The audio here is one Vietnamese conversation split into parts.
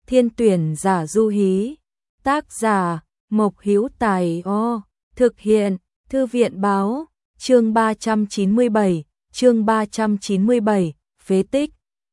Thiên tuyển giả du hí. Tác giả Mộc Hữu Tài. Thực hiện Thư viện báo. Chương 397, phế tích.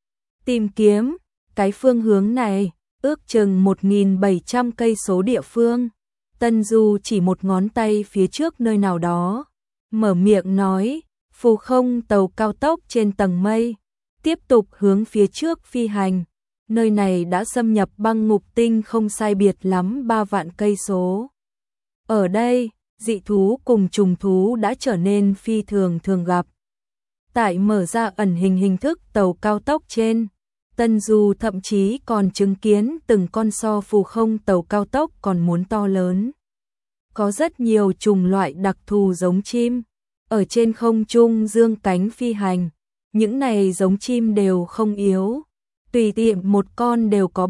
Tìm kiếm cái phương hướng này, ước chừng 1.700 cây số địa phương. Tân Du chỉ một ngón tay phía trước nơi nào đó, mở miệng nói, phù không tàu cao tốc trên tầng mây, tiếp tục hướng phía trước phi hành. Nơi này đã xâm nhập băng ngục tinh không sai biệt lắm 3 vạn cây số. Ở đây, dị thú cùng trùng thú đã trở nên phi thường thường gặp. Tại mở ra ẩn hình thức tàu cao tốc trên, Tân Du thậm chí còn chứng kiến từng con so phù không tàu cao tốc còn muốn to lớn. Có rất nhiều chủng loại đặc thù giống chim, ở trên không trung dương cánh phi hành. Những này giống chim đều không yếu, tùy tiện một con đều có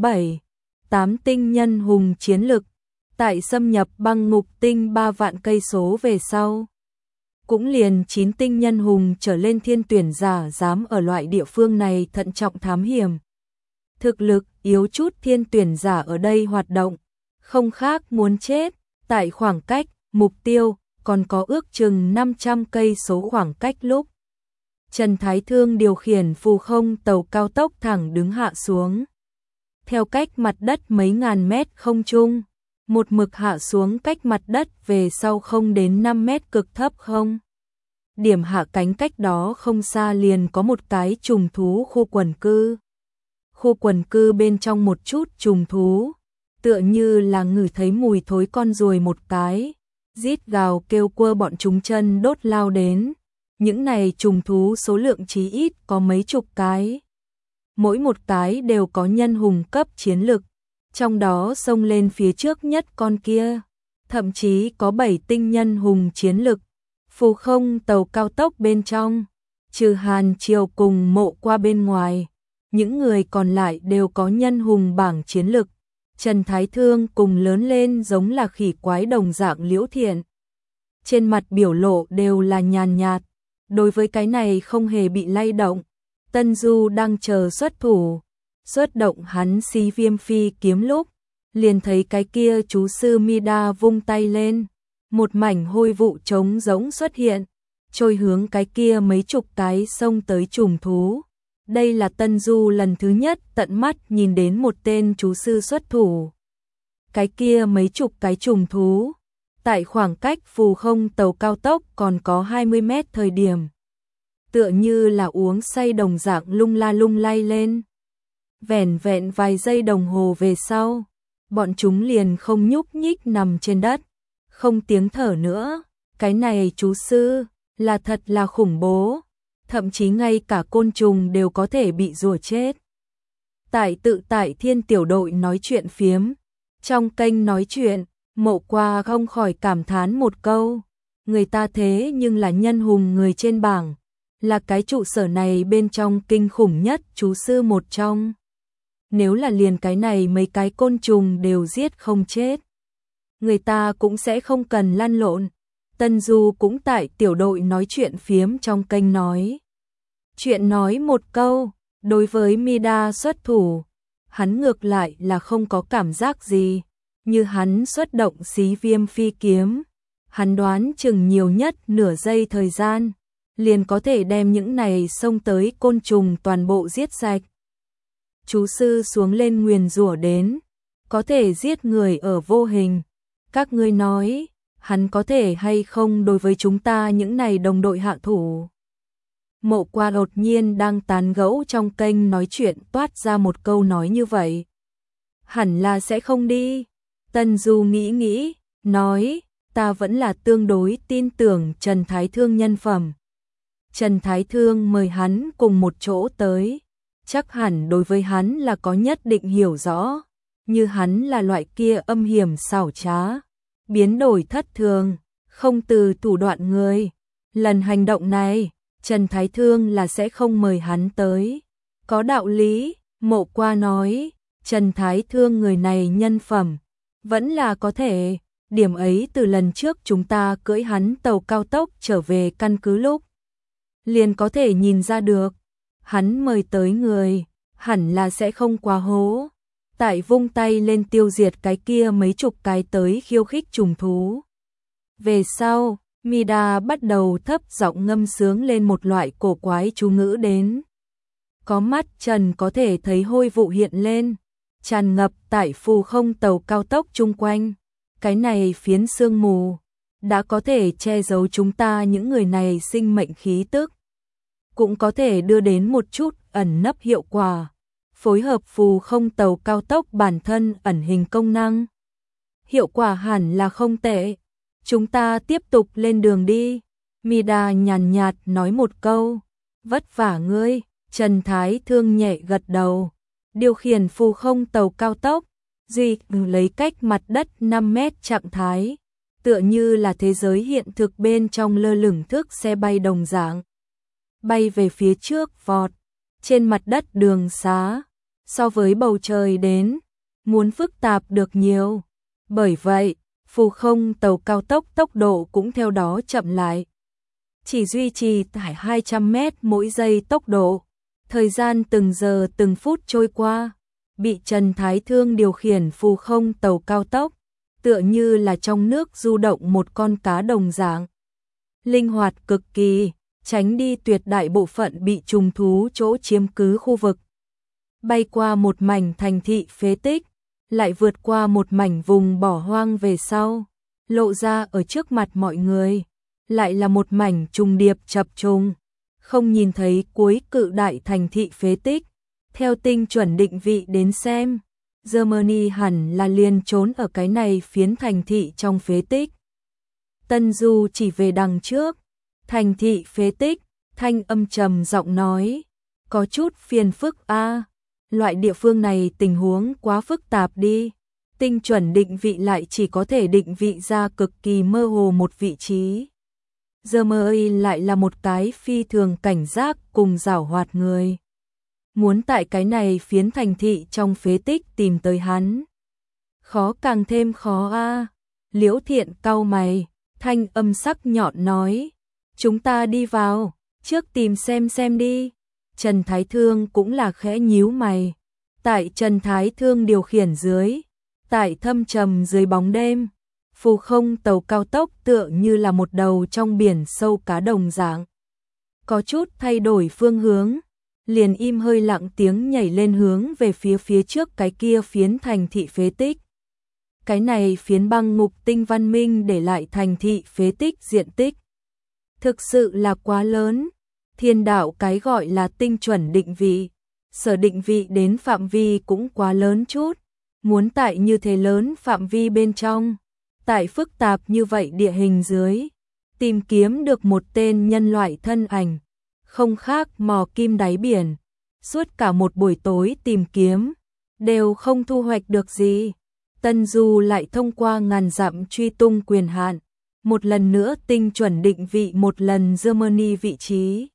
7-8 tinh nhân hùng chiến lực. Tại xâm nhập băng ngục tinh 3 vạn cây số về sau, cũng liền 9 tinh nhân hùng trở lên thiên tuyển giả dám ở loại địa phương này thận trọng thám hiểm. Thực lực yếu chút thiên tuyển giả ở đây hoạt động, không khác muốn chết. Tại khoảng cách mục tiêu còn có ước chừng 500 cây số khoảng cách lúc Trần Thái Thương điều khiển phù không tàu cao tốc thẳng đứng hạ xuống. Theo cách mặt đất mấy ngàn mét không trung, một mực hạ xuống cách mặt đất về sau không đến 5 mét cực thấp không. Điểm hạ cánh cách đó không xa liền có một cái trùng thú khu quần cư. Khu quần cư bên trong một chút trùng thú, tựa như là ngửi thấy mùi thối con ruồi một cái, rít gào kêu quơ bọn chúng chân đốt lao đến. Những này trùng thú số lượng chí ít có mấy chục cái. Mỗi một cái đều có nhân hùng cấp chiến lực, trong đó xông lên phía trước nhất con kia, thậm chí có 7 tinh nhân hùng chiến lực. Phù không tàu cao tốc bên trong, trừ Hàn Triều cùng Mộ Qua bên ngoài, những người còn lại đều có nhân hùng bảng chiến lực. Trần Thái Thương cùng lớn lên giống là khỉ quái đồng dạng Liễu Thiện, trên mặt biểu lộ đều là nhàn nhạt, đối với cái này không hề bị lay động. Tân Du đang chờ xuất thủ, xuất động hắn xí viêm phi kiếm lúc, liền thấy cái kia chú sư Mida vung tay lên, một mảnh hôi vụ trống rỗng xuất hiện, trôi hướng cái kia mấy chục cái xông tới trùng thú. Đây là Tân Du lần thứ nhất tận mắt nhìn đến một tên chú sư xuất thủ. Cái kia mấy chục cái trùng thú, tại khoảng cách phù không tàu cao tốc còn có 20 mét thời điểm, tựa như là uống say đồng dạng lung la lung lay lên. Vẻn vẹn vài giây đồng hồ về sau, bọn chúng liền không nhúc nhích nằm trên đất, không tiếng thở nữa. Cái này chú sư là thật là khủng bố, thậm chí ngay cả côn trùng đều có thể bị rùa chết. Tại Thiên tiểu đội nói chuyện phiếm, trong kênh nói chuyện, Mộ Qua không khỏi cảm thán một câu, người ta thế nhưng là nhân hùng người trên bảng, là cái trụ sở này bên trong kinh khủng nhất chú sư một trong. Nếu là liền cái này mấy cái côn trùng đều giết không chết, người ta cũng sẽ không cần lăn lộn. Tân Du cũng tại tiểu đội nói chuyện phiếm trong kênh nói chuyện, nói một câu, đối với Mida xuất thủ, hắn ngược lại là không có cảm giác gì. Như hắn xuất động xí viêm phi kiếm, hắn đoán chừng nhiều nhất nửa giây thời gian, liền có thể đem những này xông tới côn trùng toàn bộ giết sạch. Chú sư xuống lên nguyền rủa đến, có thể giết người ở vô hình. Các ngươi nói, hắn có thể hay không đối với chúng ta những này đồng đội hạ thủ? Mộ Qua đột nhiên đang tán gẫu trong kênh nói chuyện toát ra một câu nói như vậy. Hẳn là sẽ không đi. Tân Du nghĩ, nói, ta vẫn là tương đối tin tưởng Trần Thái Thương nhân phẩm. Trần Thái Thương mời hắn cùng một chỗ tới, chắc hẳn đối với hắn là có nhất định hiểu rõ, như hắn là loại kia âm hiểm xảo trá, biến đổi thất thường, không từ thủ đoạn người. Lần hành động này, Trần Thái Thương là sẽ không mời hắn tới. Có đạo lý, Mộ Qua nói, Trần Thái Thương người này nhân phẩm vẫn là có thể, điểm ấy từ lần trước chúng ta cưỡi hắn tàu cao tốc trở về căn cứ lúc liền có thể nhìn ra được. Hắn mời tới người hẳn là sẽ không quá hố. tại vung tay lên tiêu diệt cái kia mấy chục cái tới khiêu khích trùng thú. Về sau, Mida bắt đầu thấp giọng ngâm sướng lên một loại cổ quái chú ngữ đến. Có mắt trần có thể thấy hôi vụ hiện lên, tràn ngập tại phù không tàu cao tốc chung quanh. Cái này phiến sương mù đã có thể che giấu chúng ta những người này sinh mệnh khí tức, cũng có thể đưa đến một chút ẩn nấp hiệu quả, phối hợp phù không tàu cao tốc bản thân ẩn hình công năng. Hiệu quả hẳn là không tệ. Chúng ta tiếp tục lên đường đi. Mida nhàn nhạt nói một câu. Vất vả ngươi. Trần Thái Thương nhẹ gật đầu. Điều khiển phù không tàu cao tốc, duy lấy cách mặt đất 5 mét trạng thái, tựa như là thế giới hiện thực bên trong lơ lửng thước xe bay đồng dạng. Bay về phía trước vọt, trên mặt đất đường xá, so với bầu trời đến, muốn phức tạp được nhiều. Bởi vậy, phù không tàu cao tốc tốc độ cũng theo đó chậm lại. Chỉ duy trì tại 200 mét mỗi giây tốc độ. Thời gian từng giờ từng phút trôi qua, bị Trần Thái Thương điều khiển phù không tàu cao tốc, tựa như là trong nước du động một con cá đồng dạng. Linh hoạt cực kỳ, tránh đi tuyệt đại bộ phận bị trùng thú chỗ chiếm cứ khu vực. Bay qua một mảnh thành thị phế tích, lại vượt qua một mảnh vùng bỏ hoang về sau, lộ ra ở trước mặt mọi người, lại là một mảnh trùng điệp chập trùng. Không nhìn thấy cuối cự đại thành thị phế tích, theo tinh chuẩn định vị đến xem, Germany hẳn là liền trốn ở cái này phiến thành thị trong phế tích. Tân Du chỉ về đằng trước, thành thị phế tích, thanh âm trầm giọng nói, có chút phiền phức a, loại địa phương này tình huống quá phức tạp đi, tinh chuẩn định vị lại chỉ có thể định vị ra cực kỳ mơ hồ một vị trí. Germany lại là một cái phi thường cảnh giác cùng giảo hoạt người. Muốn tại cái này phiến thành thị trong phế tích tìm tới hắn, khó càng thêm khó a. Liễu Thiện cau mày, thanh âm sắc nhọn nói, chúng ta đi vào, trước tìm xem đi. Trần Thái Thương cũng là khẽ nhíu mày. Tại Trần Thái Thương điều khiển dưới, tại thâm trầm dưới bóng đêm, phù không tàu cao tốc tựa như là một đầu trong biển sâu cá đồng dạng. Có chút thay đổi phương hướng, liền im hơi lặng tiếng nhảy lên hướng về phía trước cái kia phiến thành thị phế tích. Cái này phiến băng ngục tinh văn minh để lại thành thị phế tích diện tích thực sự là quá lớn. Thiên đạo cái gọi là tinh chuẩn định vị, sở định vị đến phạm vi cũng quá lớn chút. Muốn tại như thế lớn phạm vi bên trong, tại phức tạp như vậy địa hình dưới, tìm kiếm được một tên nhân loại thân ảnh, không khác mò kim đáy biển. Suốt cả một buổi tối tìm kiếm, đều không thu hoạch được gì. Tân Du lại thông qua ngàn dặm truy tung quyền hạn, một lần nữa tinh chuẩn định vị một lần Germany vị trí.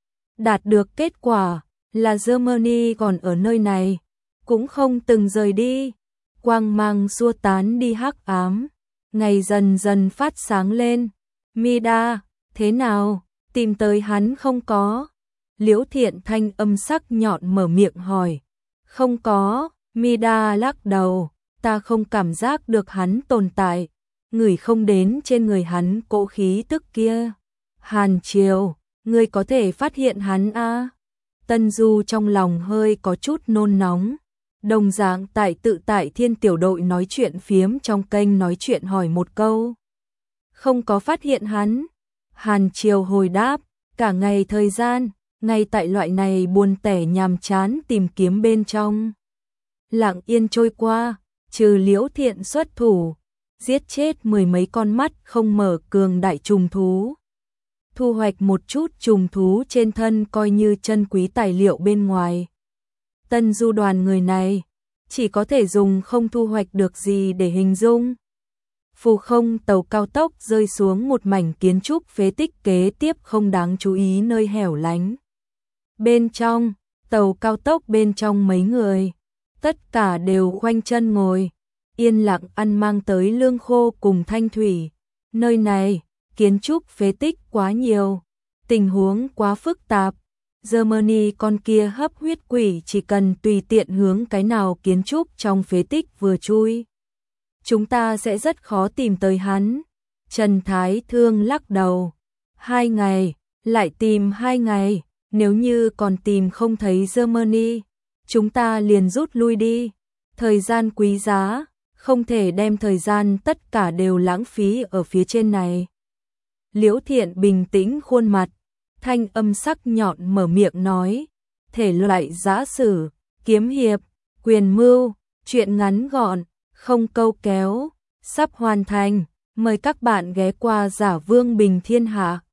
Đạt được kết quả là Germany còn ở nơi này, cũng không từng rời đi. Quang mang xua tán đi hắc ám, ngày dần dần phát sáng lên. Mida, thế nào, tìm tới hắn không có? Liễu Thiện thanh âm sắc nhọn mở miệng hỏi. Không có, Mida lắc đầu, ta không cảm giác được hắn tồn tại, ngửi không đến trên người hắn cỗ khí tức kia. Hàn Triều, ngươi có thể phát hiện hắn a? Tân Du trong lòng hơi có chút nôn nóng. Đồng dạng tại Thiên tiểu đội nói chuyện phiếm trong kênh nói chuyện hỏi một câu. Không có phát hiện hắn. Hàn Triều hồi đáp, cả ngày thời gian, ngay tại loại này buồn tẻ nhàm chán tìm kiếm bên trong. Lặng yên trôi qua, trừ Liễu Thiện xuất thủ, giết chết mười mấy con mắt không mở cường đại trùng thú. Thu hoạch một chút trùng thú trên thân coi như chân quý tài liệu bên ngoài. Tân Du đoàn người này, chỉ có thể dùng không thu hoạch được gì để hình dung. Phù không tàu cao tốc rơi xuống một mảnh kiến trúc phế tích kế tiếp không đáng chú ý nơi hẻo lánh. Bên trong, tàu cao tốc bên trong mấy người, tất cả đều khoanh chân ngồi, yên lặng ăn mang tới lương khô cùng thanh thủy. Nơi này, kiến trúc phế tích quá nhiều, tình huống quá phức tạp, Germany con kia hấp huyết quỷ chỉ cần tùy tiện hướng cái nào kiến trúc trong phế tích vừa chui. Chúng ta sẽ rất khó tìm tới hắn. Trần Thái Thương lắc đầu. 2 ngày, lại tìm 2 ngày, nếu như còn tìm không thấy Germany, chúng ta liền rút lui đi. Thời gian quý giá, không thể đem thời gian tất cả đều lãng phí ở phía trên này. Liễu Thiện bình tĩnh khuôn mặt, thanh âm sắc nhọn mở miệng nói, thể loại giã sử, kiếm hiệp, quyền mưu, truyện ngắn gọn, không câu kéo, sắp hoàn thành, mời các bạn ghé qua Giả Vương Bình Thiên Hạ.